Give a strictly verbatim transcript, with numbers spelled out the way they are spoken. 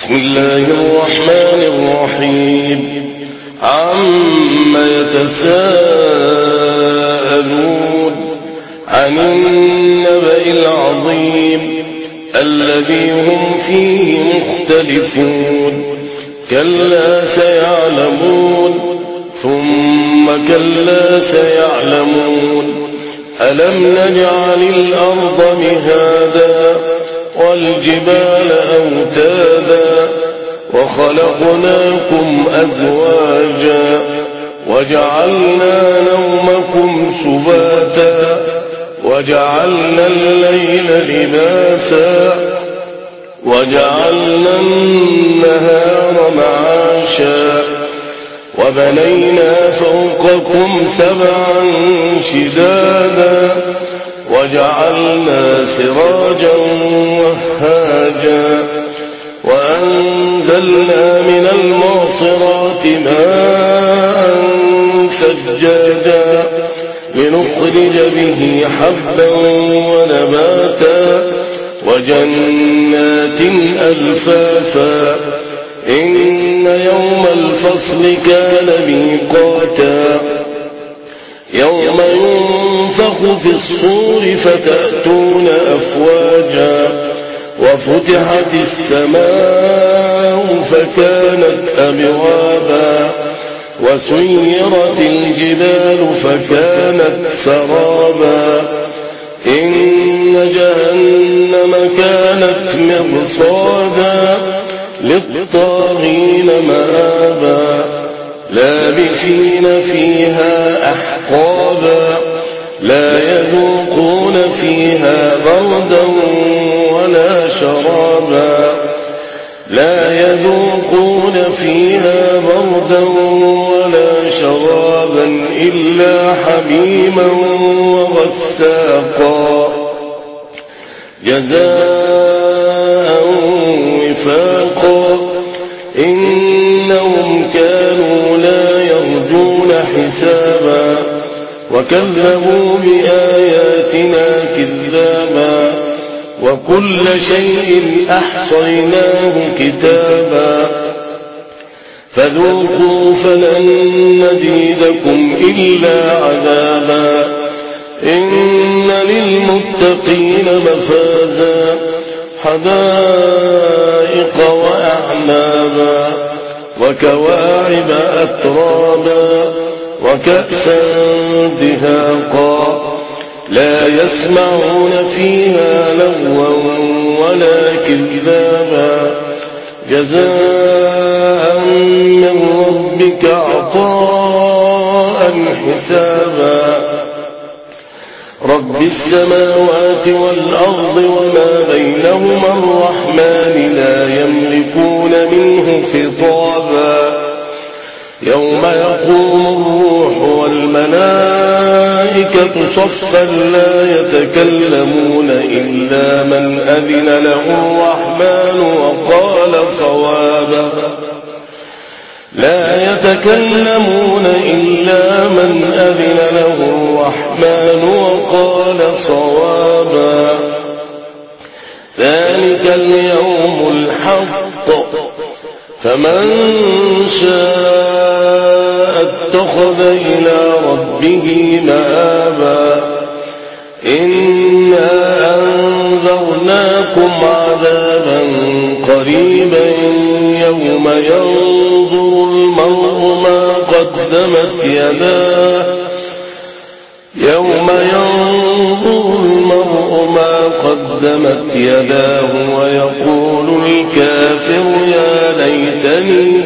بسم الله الرحمن الرحيم عم يتساءلون عن النبأ العظيم الذي هم فيه مختلفون كلا سيعلمون ثم كلا سيعلمون ألم نجعل الأرض مهادا والجبال أوتادا وخلقناكم أزواجا وجعلنا نومكم سباتا وجعلنا الليل لباسا وجعلنا النهار معاشا وبنينا فوقكم سبعا شدادا وجعلنا سراجا وهاجا وأنزلنا من المعصرات ماء ثجاجا لنخرج به حبا ونباتا وجنات ألفافا إن يوم الفصل كان ميقاتا يوم ينفخ في الصور فتأتون أفواجا وفتحت السماء فكانت أبوابا وسيرت الجبال فكانت سرابا إن جهنم كانت مرصادا للطاغين مآبا لابثين فيها أحقابا لا يذوقون فيها بردا ولا شرابا لا يذوقون فيها بردا ولا شرابا إلا حميما وغساقا جزاء وفاقا إنهم كانوا لا يرجون حسابا وكذبوا بآياتنا كذابا وكل شيء أحصيناه كتابا فذوقوا فلن نزيدكم إلا عذابا إن للمتقين مفازا حدائق وأعنابا وكواعب أترابا وكأسا دهاقا لا يسمعون فيها لغوا ولا كذابا جزاء من ربك عطاء حسابا رب السماوات والأرض وما بينهما الرحمن لا يملكون منه خطابا يوم يقوم الروح والملائكة صفا لا يتكلمون إلا من أذن له الرحمن وقال صوابا لا يتكلمون إلا من أذن له الرحمن وقال صوابا ذلك اليوم الحق فمن شاء اتخذ إلى ربه مآبا إنا أنذرناكم عذابا قريبا يوم ينظر المرء ما قدمت يداه يوم ينظر المرء ما قدمت يداه ويقول الكافر يا ليتني